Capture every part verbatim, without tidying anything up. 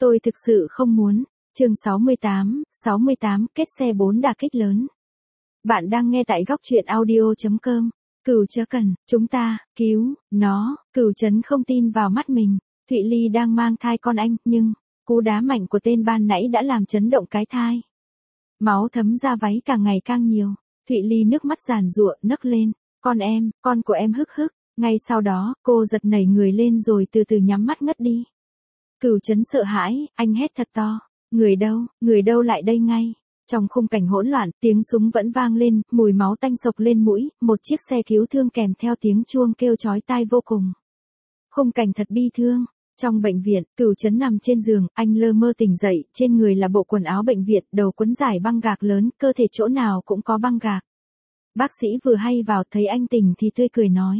Tôi thực sự không muốn. Chương sáu mươi tám, sáu mươi tám, kết xe bốn đả kích lớn. Bạn đang nghe tại góc truyện audio chấm com. Cửu chớ cần, chúng ta, cứu, nó, Cửu Trấn không tin vào mắt mình. Thụy Ly đang mang thai con anh, nhưng, cú đá mạnh của tên ban nãy đã làm chấn động cái thai. Máu thấm ra váy càng ngày càng nhiều. Thụy Ly nước mắt giàn giụa, nấc lên. Con em, con của em hức hức. Ngay sau đó, cô giật nảy người lên rồi từ từ nhắm mắt ngất đi. Cửu Trấn sợ hãi, anh hét thật to. Người đâu, người đâu lại đây ngay. Trong khung cảnh hỗn loạn, tiếng súng vẫn vang lên, mùi máu tanh sộc lên mũi, một chiếc xe cứu thương kèm theo tiếng chuông kêu chói tai vô cùng. Khung cảnh thật bi thương. Trong bệnh viện, Cửu Trấn nằm trên giường, anh lơ mơ tỉnh dậy, trên người là bộ quần áo bệnh viện, đầu quấn giải băng gạc lớn, cơ thể chỗ nào cũng có băng gạc. Bác sĩ vừa hay vào thấy anh tỉnh thì tươi cười nói.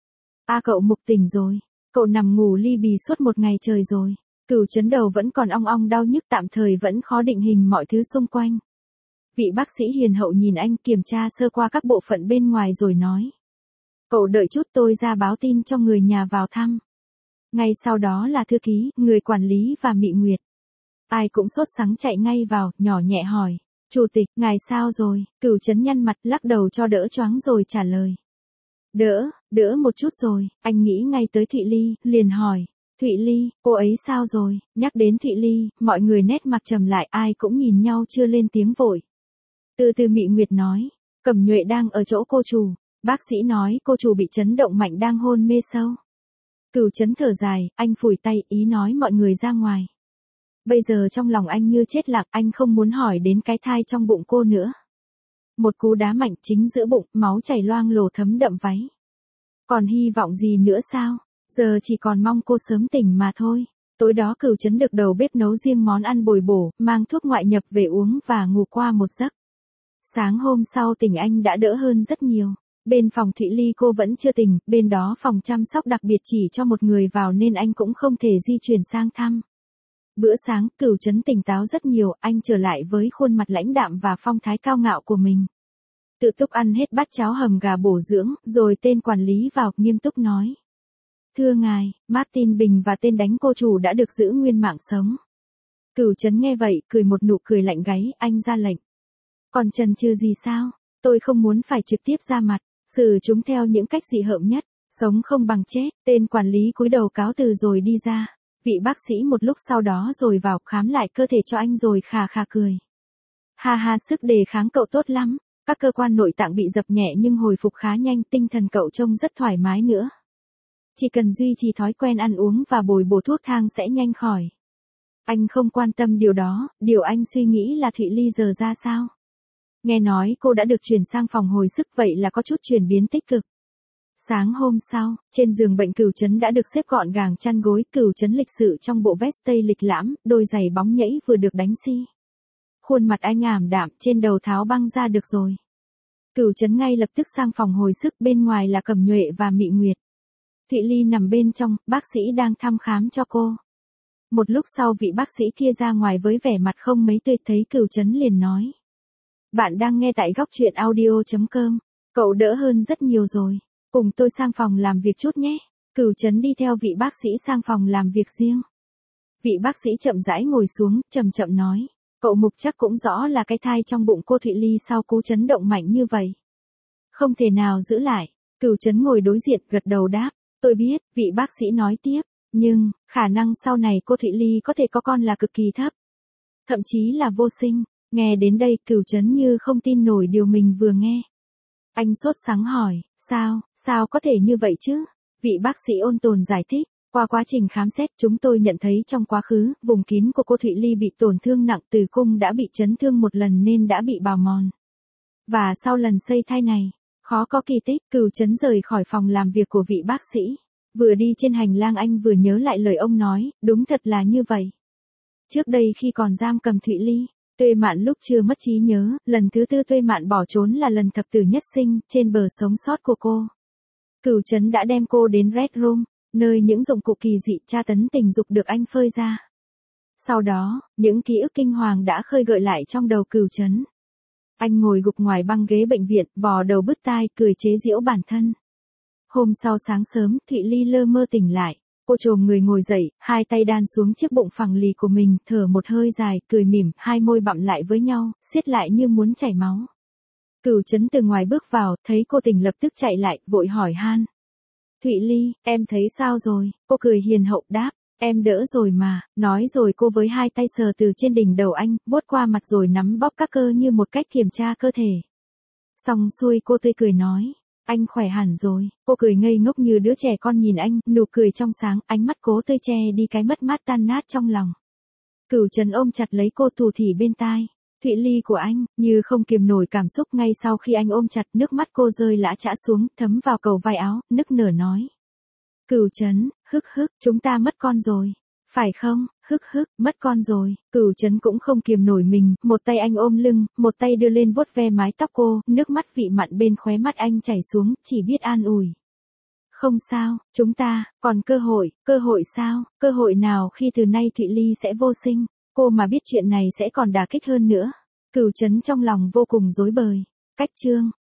A cậu Mục tỉnh rồi, cậu nằm ngủ li bì suốt một ngày trời rồi. Cửu Trấn đầu vẫn còn ong ong đau nhức, tạm thời vẫn khó định hình mọi thứ xung quanh. Vị bác sĩ hiền hậu nhìn anh, kiểm tra sơ qua các bộ phận bên ngoài rồi nói. Cậu đợi chút, tôi ra báo tin cho người nhà vào thăm. Ngay sau đó là thư ký, người quản lý và Mị Nguyệt. Ai cũng sốt sắng chạy ngay vào, nhỏ nhẹ hỏi. Chủ tịch, ngài sao rồi? Cửu Trấn nhăn mặt, lắc đầu cho đỡ choáng rồi trả lời. Đỡ, đỡ một chút rồi. Anh nghĩ ngay tới Thụy Ly, liền hỏi. Thụy Ly, cô ấy sao rồi? Nhắc đến Thụy Ly, mọi người nét mặt trầm lại, ai cũng nhìn nhau chưa lên tiếng vội. Từ từ Mị Nguyệt nói. Cẩm Nhuệ đang ở chỗ cô chủ. Bác sĩ nói cô chủ bị chấn động mạnh đang hôn mê sâu. Cửu Trấn thở dài, anh phủi tay, ý nói mọi người ra ngoài. Bây giờ trong lòng anh như chết lặng, anh không muốn hỏi đến cái thai trong bụng cô nữa. Một cú đá mạnh chính giữa bụng, máu chảy loang lổ thấm đậm váy. Còn hy vọng gì nữa sao? Giờ chỉ còn mong cô sớm tỉnh mà thôi. Tối đó Cửu Trấn được đầu bếp nấu riêng món ăn bồi bổ, mang thuốc ngoại nhập về uống và ngủ qua một giấc. Sáng hôm sau tỉnh anh đã đỡ hơn rất nhiều. Bên phòng Thụy Ly cô vẫn chưa tỉnh, bên đó phòng chăm sóc đặc biệt chỉ cho một người vào nên anh cũng không thể di chuyển sang thăm. Bữa sáng, Cửu Trấn tỉnh táo rất nhiều, anh trở lại với khuôn mặt lãnh đạm và phong thái cao ngạo của mình. Tự túc ăn hết bát cháo hầm gà bổ dưỡng, rồi tên quản lý vào, nghiêm túc nói. Thưa ngài, Martin Bình và tên đánh cô chủ đã được giữ nguyên mạng sống. Cửu Trấn nghe vậy, cười một nụ cười lạnh gáy, anh ra lệnh. Còn chần chừ gì sao? Tôi không muốn phải trực tiếp ra mặt, xử chúng theo những cách dị hợm nhất, sống không bằng chết. Tên quản lý cúi đầu cáo từ rồi đi ra. Vị bác sĩ một lúc sau đó rồi vào khám lại cơ thể cho anh rồi khà khà cười. Ha ha, sức đề kháng cậu tốt lắm, các cơ quan nội tạng bị dập nhẹ nhưng hồi phục khá nhanh, tinh thần cậu trông rất thoải mái nữa. Chỉ cần duy trì thói quen ăn uống và bồi bổ thuốc thang sẽ nhanh khỏi. Anh không quan tâm điều đó, điều anh suy nghĩ là Thụy Ly giờ ra sao. Nghe nói cô đã được chuyển sang phòng hồi sức, vậy là có chút chuyển biến tích cực. Sáng hôm sau, trên giường bệnh Cửu Trấn đã được xếp gọn gàng chăn gối, Cửu Trấn lịch sự trong bộ vest tây lịch lãm, đôi giày bóng nhẫy vừa được đánh xi. Khuôn mặt anh ảm đạm, trên đầu tháo băng ra được rồi. Cửu Trấn ngay lập tức sang phòng hồi sức, bên ngoài là Cẩm Nhuệ và Mị Nguyệt. Thụy Ly nằm bên trong, bác sĩ đang thăm khám cho cô. Một lúc sau vị bác sĩ kia ra ngoài với vẻ mặt không mấy tươi, thấy Cửu Trấn liền nói. Bạn đang nghe tại góc truyện audio chấm com. Cậu đỡ hơn rất nhiều rồi. Cùng tôi sang phòng làm việc chút nhé. Cửu Trấn đi theo vị bác sĩ sang phòng làm việc riêng. Vị bác sĩ chậm rãi ngồi xuống, chậm chậm nói. Cậu Mục chắc cũng rõ là cái thai trong bụng cô Thụy Ly sau cú chấn động mạnh như vậy. Không thể nào giữ lại. Cửu Trấn ngồi đối diện gật đầu đáp. Tôi biết, vị bác sĩ nói tiếp. Nhưng, khả năng sau này cô Thụy Ly có thể có con là cực kỳ thấp. Thậm chí là vô sinh. Nghe đến đây, Cửu Trấn như không tin nổi điều mình vừa nghe. Anh sốt sắng hỏi, sao, sao có thể như vậy chứ? Vị bác sĩ ôn tồn giải thích, qua quá trình khám xét chúng tôi nhận thấy trong quá khứ, vùng kín của cô Thụy Ly bị tổn thương nặng, tử cung đã bị chấn thương một lần nên đã bị bào mòn. Và sau lần xây thai này, khó có kỳ tích. Cửu Trấn rời khỏi phòng làm việc của vị bác sĩ. Vừa đi trên hành lang anh vừa nhớ lại lời ông nói, đúng thật là như vậy. Trước đây khi còn giam cầm Thụy Ly, Tuệ Mạn lúc chưa mất trí nhớ, lần thứ tư Tuệ Mạn bỏ trốn là lần thập tử nhất sinh, trên bờ sống sót của cô. Cửu Trấn đã đem cô đến Red Room, nơi những dụng cụ kỳ dị tra tấn tình dục được anh phơi ra. Sau đó, những ký ức kinh hoàng đã khơi gợi lại trong đầu Cửu Trấn. Anh ngồi gục ngoài băng ghế bệnh viện, vò đầu bứt tai, cười chế giễu bản thân. Hôm sau sáng sớm, Thụy Ly lơ mơ tỉnh lại. Cô chồm người ngồi dậy, hai tay đan xuống chiếc bụng phẳng lì của mình, thở một hơi dài, cười mỉm, hai môi bặm lại với nhau, siết lại như muốn chảy máu. Cửu Trấn từ ngoài bước vào, thấy cô tỉnh lập tức chạy lại, vội hỏi han. Thụy Ly, em thấy sao rồi? Cô cười hiền hậu đáp, em đỡ rồi mà, nói rồi cô với hai tay sờ từ trên đỉnh đầu anh, vuốt qua mặt rồi nắm bóp các cơ như một cách kiểm tra cơ thể. Xong xuôi cô tươi cười nói, anh khỏe hẳn rồi. Cô cười ngây ngốc như đứa trẻ con nhìn anh, nụ cười trong sáng, ánh mắt cố tươi che đi cái mất mát tan nát trong lòng. Cửu Trấn ôm chặt lấy cô thủ thỉ bên tai. Thụy Ly của anh, như không kiềm nổi cảm xúc ngay sau khi anh ôm chặt, nước mắt cô rơi lã chã xuống, thấm vào cầu vai áo, nức nở nói. Cửu Trấn, hức hức, chúng ta mất con rồi. Phải không, hức hức, mất con rồi. Cửu Trấn cũng không kiềm nổi mình, một tay anh ôm lưng, một tay đưa lên vuốt ve mái tóc cô, nước mắt vị mặn bên khóe mắt anh chảy xuống, chỉ biết an ủi. Không sao, chúng ta, còn cơ hội, cơ hội sao, cơ hội nào khi từ nay Thụy Ly sẽ vô sinh, cô mà biết chuyện này sẽ còn đả kích hơn nữa. Cửu Trấn trong lòng vô cùng rối bời. Cách chương